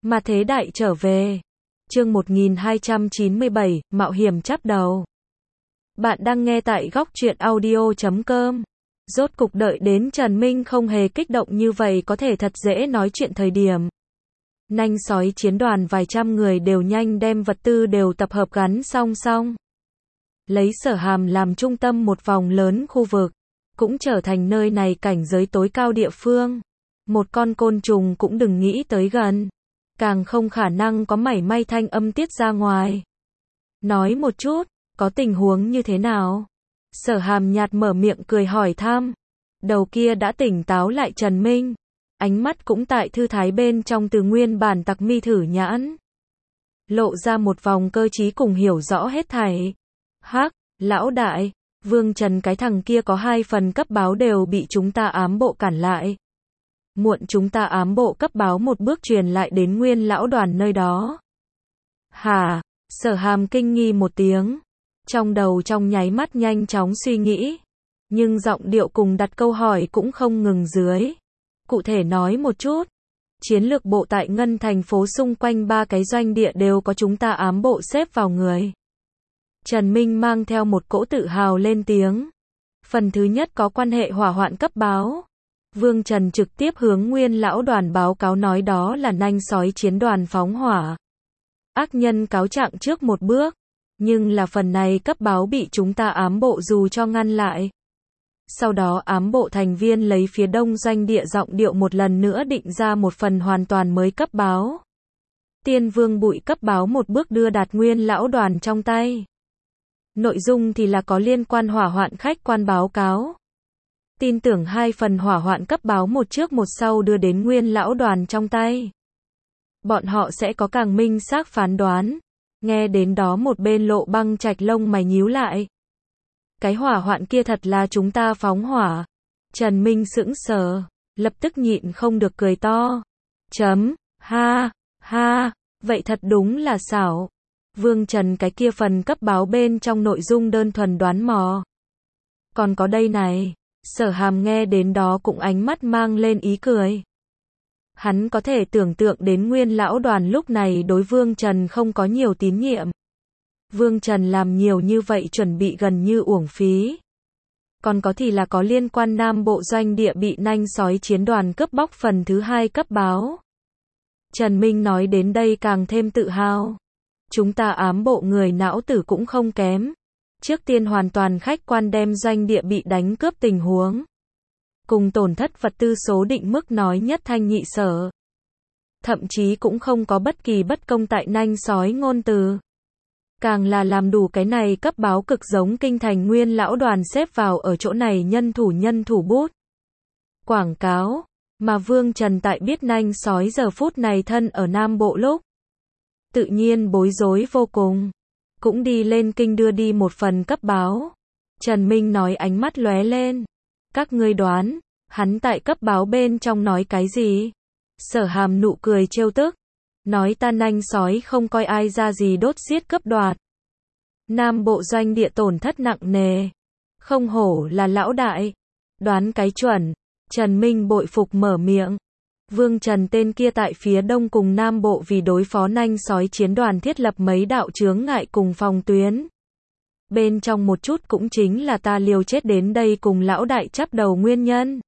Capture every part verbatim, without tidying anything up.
Mà thế đại trở về. Chương một nghìn hai trăm chín mươi bảy, Mạo hiểm chắp đầu. Bạn đang nghe tại góc truyện audio chấm com. Rốt cục đợi đến Trần Minh không hề kích động như vậy có thể thật dễ nói chuyện thời điểm. Nanh sói chiến đoàn vài trăm người đều nhanh đem vật tư đều tập hợp gắn song song. Lấy Sở Hàm làm trung tâm một vòng lớn khu vực, cũng trở thành nơi này cảnh giới tối cao địa phương. Một con côn trùng cũng đừng nghĩ tới gần. Càng không khả năng có mảy may thanh âm tiết ra ngoài. Nói một chút, có tình huống như thế nào? Sở Hàm nhạt mở miệng cười hỏi thăm. Đầu kia đã tỉnh táo lại Trần Minh. Ánh mắt cũng tại thư thái bên trong từ nguyên bản tặc mi thử nhãn. Lộ ra một vòng cơ trí cùng hiểu rõ hết thảy. Hắc, lão đại, Vương Trần cái thằng kia có hai phần cấp báo đều bị chúng ta ám bộ cản lại. Muộn chúng ta ám bộ cấp báo một bước truyền lại đến nguyên lão đoàn nơi đó. Hả? Sở Hàm kinh nghi một tiếng. Trong đầu trong nháy mắt nhanh chóng suy nghĩ. Nhưng giọng điệu cùng đặt câu hỏi cũng không ngừng dưới. Cụ thể nói một chút. Chiến lược bộ tại Ngân thành phố xung quanh ba cái doanh địa đều có chúng ta ám bộ xếp vào người. Trần Minh mang theo một cỗ tự hào lên tiếng. Phần thứ nhất có quan hệ hỏa hoạn cấp báo. Vương Trần trực tiếp hướng nguyên lão đoàn báo cáo nói đó là nanh sói chiến đoàn phóng hỏa. Ác nhân cáo trạng trước một bước. Nhưng là phần này cấp báo bị chúng ta ám bộ dù cho ngăn lại. Sau đó ám bộ thành viên lấy phía đông doanh địa giọng điệu một lần nữa định ra một phần hoàn toàn mới cấp báo. Tiên Vương Bụi cấp báo một bước đưa đạt nguyên lão đoàn trong tay. Nội dung thì là có liên quan hỏa hoạn khách quan báo cáo. Tin tưởng hai phần hỏa hoạn cấp báo một trước một sau đưa đến nguyên lão đoàn trong tay. Bọn họ sẽ có càng minh xác phán đoán. Nghe đến đó một bên Lộ Băng Trạch lông mày nhíu lại. Cái hỏa hoạn kia thật là chúng ta phóng hỏa. Trần Minh sững sờ, lập tức nhịn không được cười to. Chấm, ha, ha, vậy thật đúng là xảo. Vương Trần cái kia phần cấp báo bên trong nội dung đơn thuần đoán mò. Còn có đây này. Sở Hàm nghe đến đó cũng ánh mắt mang lên ý cười. Hắn có thể tưởng tượng đến nguyên lão đoàn lúc này đối Vương Trần không có nhiều tín nhiệm. Vương Trần làm nhiều như vậy chuẩn bị gần như uổng phí. Còn có thì là có liên quan Nam Bộ doanh địa bị nanh sói chiến đoàn cướp bóc phần thứ hai cấp báo. Trần Minh nói đến đây càng thêm tự hào. Chúng ta ám bộ người não tử cũng không kém. Trước tiên hoàn toàn khách quan đem doanh địa bị đánh cướp tình huống. Cùng tổn thất vật tư số định mức nói nhất thanh nhị sở. Thậm chí cũng không có bất kỳ bất công tại nanh sói ngôn từ. Càng là làm đủ cái này cấp báo cực giống kinh thành nguyên lão đoàn xếp vào ở chỗ này nhân thủ nhân thủ bút. Quảng cáo. Mà Vương Trần tại biết nanh sói giờ phút này thân ở Nam Bộ lúc. Tự nhiên bối rối vô cùng. Cũng đi lên kinh đưa đi một phần cấp báo. Trần Minh nói ánh mắt lóe lên. Các ngươi đoán, hắn tại cấp báo bên trong nói cái gì? Sở Hàm nụ cười trêu tức. Nói ta nanh sói không coi ai ra gì đốt giết cướp đoạt. Nam Bộ doanh địa tổn thất nặng nề. Không hổ là lão đại. Đoán cái chuẩn. Trần Minh bội phục mở miệng. Vương Trần tên kia tại phía đông cùng Nam Bộ vì đối phó nanh sói chiến đoàn thiết lập mấy đạo chướng ngại cùng phòng tuyến. Bên trong một chút cũng chính là ta liều chết đến đây cùng lão đại chắp đầu nguyên nhân.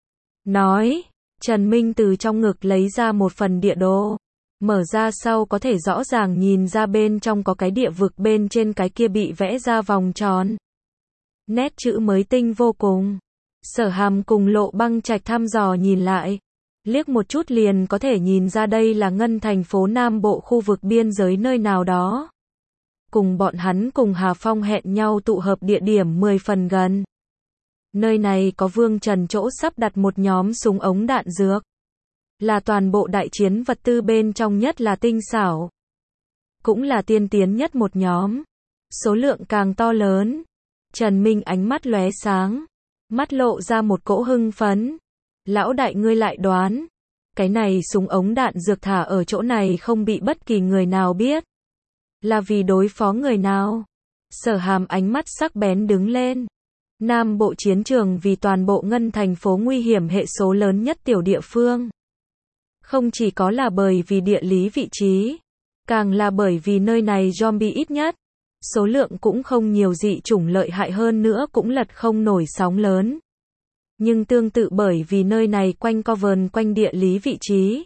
Nói, Trần Minh từ trong ngực lấy ra một phần địa đồ. Mở ra sau có thể rõ ràng nhìn ra bên trong có cái địa vực bên trên cái kia bị vẽ ra vòng tròn. Nét chữ mới tinh vô cùng. Sở Hàm cùng Lộ Băng Trạch thăm dò nhìn lại. Liếc một chút liền có thể nhìn ra đây là Ngân thành phố Nam Bộ khu vực biên giới nơi nào đó. Cùng bọn hắn cùng Hà Phong hẹn nhau tụ hợp địa điểm mười phần gần. Nơi này có Vương Trần chỗ sắp đặt một nhóm súng ống đạn dược. Là toàn bộ đại chiến vật tư bên trong nhất là tinh xảo. Cũng là tiên tiến nhất một nhóm. Số lượng càng to lớn. Trần Minh ánh mắt lóe sáng. Mắt lộ ra một cỗ hưng phấn. Lão đại ngươi lại đoán. Cái này súng ống đạn dược thả ở chỗ này không bị bất kỳ người nào biết. Là vì đối phó người nào? Sở Hàm ánh mắt sắc bén đứng lên. Nam Bộ chiến trường vì toàn bộ Ngân thành phố nguy hiểm hệ số lớn nhất tiểu địa phương. Không chỉ có là bởi vì địa lý vị trí, càng là bởi vì nơi này zombie ít nhất. Số lượng cũng không nhiều, dị chủng lợi hại hơn nữa cũng lật không nổi sóng lớn. Nhưng tương tự bởi vì nơi này quanh co vờn quanh địa lý vị trí,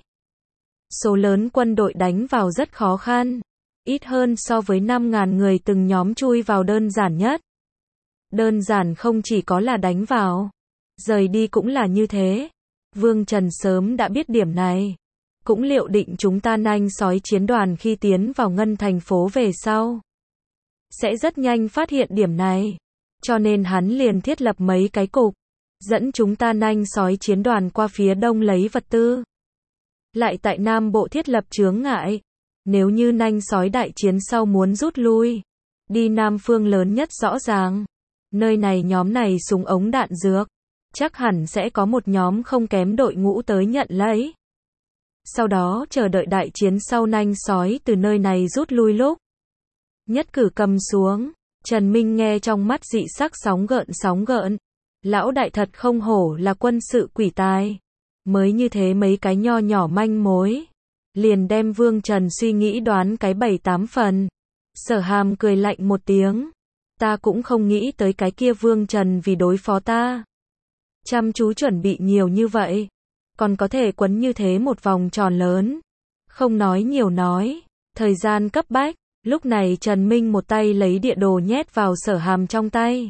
số lớn quân đội đánh vào rất khó khăn, ít hơn so với năm ngàn người từng nhóm chui vào đơn giản nhất. Đơn giản không chỉ có là đánh vào, rời đi cũng là như thế. Vương Trần sớm đã biết điểm này, cũng liệu định chúng ta nanh sói chiến đoàn khi tiến vào ngân thành phố về sau sẽ rất nhanh phát hiện điểm này, cho nên hắn liền thiết lập mấy cái cục, dẫn chúng ta nanh sói chiến đoàn qua phía đông lấy vật tư. Lại tại Nam Bộ thiết lập chướng ngại, nếu như nanh sói đại chiến sau muốn rút lui, đi Nam phương lớn nhất rõ ràng, nơi này nhóm này súng ống đạn dược, chắc hẳn sẽ có một nhóm không kém đội ngũ tới nhận lấy. Sau đó chờ đợi đại chiến sau nanh sói từ nơi này rút lui lúc. Nhất cử cầm xuống, Trần Minh nghe trong mắt dị sắc sóng gợn sóng gợn. Lão đại thật không hổ là quân sự quỷ tài. Mới như thế mấy cái nho nhỏ manh mối, liền đem Vương Trần suy nghĩ đoán cái bảy tám phần. Sở Hàm cười lạnh một tiếng. Ta cũng không nghĩ tới cái kia Vương Trần vì đối phó ta. Chăm chú chuẩn bị nhiều như vậy, còn có thể quấn như thế một vòng tròn lớn. Không nói nhiều nói, thời gian cấp bách, lúc này Trần Minh một tay lấy địa đồ nhét vào Sở Hàm trong tay.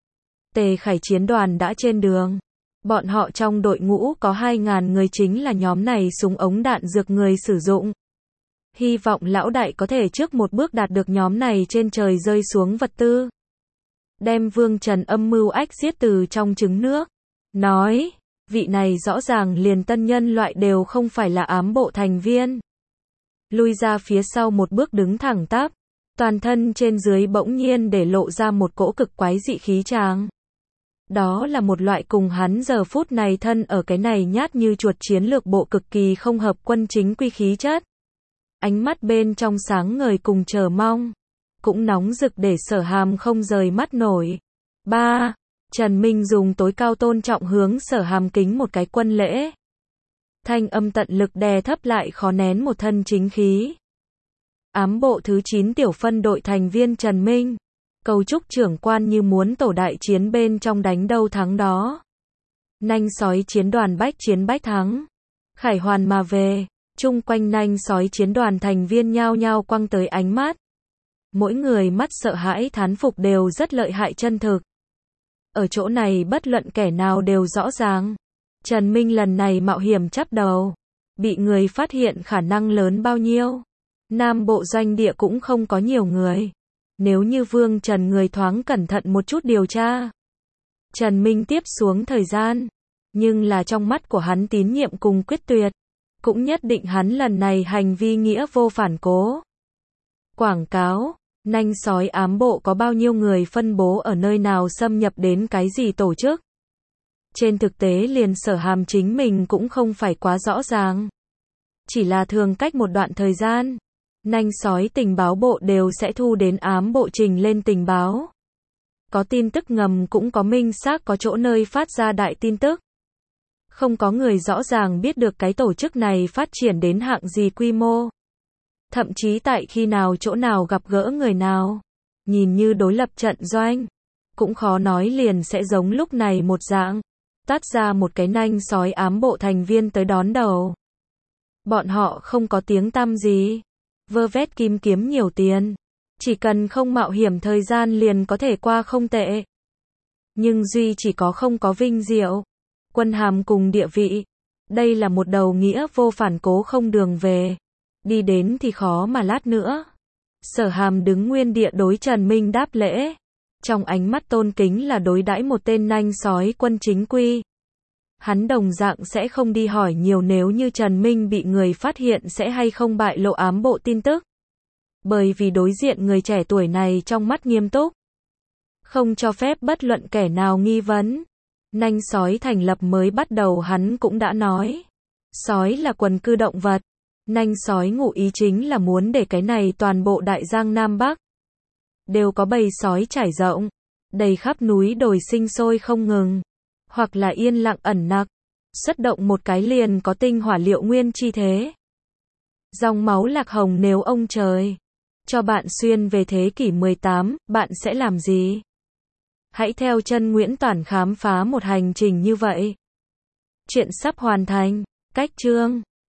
Tề Khải chiến đoàn đã trên đường. Bọn họ trong đội ngũ có hai ngàn người, chính là nhóm này súng ống đạn dược người sử dụng. Hy vọng lão đại có thể trước một bước đạt được nhóm này trên trời rơi xuống vật tư. Đem Vương Trần âm mưu ách giết từ trong trứng nước. Nói, vị này rõ ràng liền tân nhân loại đều không phải là ám bộ thành viên. Lui ra phía sau một bước đứng thẳng tắp, toàn thân trên dưới bỗng nhiên để lộ ra một cỗ cực quái dị khí tràng. Đó là một loại cùng hắn giờ phút này thân ở cái này nhát như chuột chiến lược bộ cực kỳ không hợp quân chính quy khí chất. Ánh mắt bên trong sáng ngời cùng chờ mong, cũng nóng rực để Sở Hàm không rời mắt nổi. ba. Trần Minh dùng tối cao tôn trọng hướng Sở Hàm kính một cái quân lễ. Thanh âm tận lực đè thấp lại khó nén một thân chính khí. Ám bộ thứ chín tiểu phân đội thành viên Trần Minh. Cầu chúc trưởng quan như muốn tổ đại chiến bên trong đánh đâu thắng đó. Nanh sói chiến đoàn bách chiến bách thắng. Khải hoàn mà về, chung quanh nanh sói chiến đoàn thành viên nhao nhao quăng tới ánh mắt. Mỗi người mắt sợ hãi thán phục đều rất lợi hại chân thực. Ở chỗ này bất luận kẻ nào đều rõ ràng. Trần Minh lần này mạo hiểm chắp đầu. Bị người phát hiện khả năng lớn bao nhiêu. Nam bộ doanh địa cũng không có nhiều người. Nếu như Vương Trần người thoáng cẩn thận một chút điều tra, Trần Minh tiếp xuống thời gian. Nhưng là trong mắt của hắn tín nhiệm cùng quyết tuyệt. Cũng nhất định hắn lần này hành vi nghĩa vô phản cố. Quảng cáo, nanh sói ám bộ có bao nhiêu người phân bố ở nơi nào xâm nhập đến cái gì tổ chức. Trên thực tế liền Sở Hàm chính mình cũng không phải quá rõ ràng. Chỉ là thường cách một đoạn thời gian, nanh sói tình báo bộ đều sẽ thu đến ám bộ trình lên tình báo. Có tin tức ngầm cũng có minh xác có chỗ nơi phát ra đại tin tức. Không có người rõ ràng biết được cái tổ chức này phát triển đến hạng gì quy mô. Thậm chí tại khi nào chỗ nào gặp gỡ người nào. Nhìn như đối lập trận doanh. Cũng khó nói liền sẽ giống lúc này một dạng. Tát ra một cái nanh sói ám bộ thành viên tới đón đầu. Bọn họ không có tiếng tăm gì. Vơ vét kim kiếm nhiều tiền. Chỉ cần không mạo hiểm thời gian liền có thể qua không tệ. Nhưng duy chỉ có không có vinh diệu. Quân hàm cùng địa vị. Đây là một đầu nghĩa vô phản cố không đường về. Đi đến thì khó mà lát nữa. Sở Hàm đứng nguyên địa đối Trần Minh đáp lễ. Trong ánh mắt tôn kính là đối đãi một tên nanh sói quân chính quy. Hắn đồng dạng sẽ không đi hỏi nhiều nếu như Trần Minh bị người phát hiện sẽ hay không bại lộ ám bộ tin tức. Bởi vì đối diện người trẻ tuổi này trong mắt nghiêm túc. Không cho phép bất luận kẻ nào nghi vấn. Nanh sói thành lập mới bắt đầu hắn cũng đã nói. Sói là quần cư động vật. Nanh sói ngụ ý chính là muốn để cái này toàn bộ đại giang Nam Bắc đều có bầy sói trải rộng, đầy khắp núi đồi sinh sôi không ngừng, hoặc là yên lặng ẩn nặc. Xuất động một cái liền có tinh hỏa liệu nguyên chi thế. Dòng máu lạc hồng nếu ông trời cho bạn xuyên về thế kỷ mười tám, bạn sẽ làm gì? Hãy theo chân Nguyễn Toản khám phá một hành trình như vậy. Chuyện sắp hoàn thành. Cách chương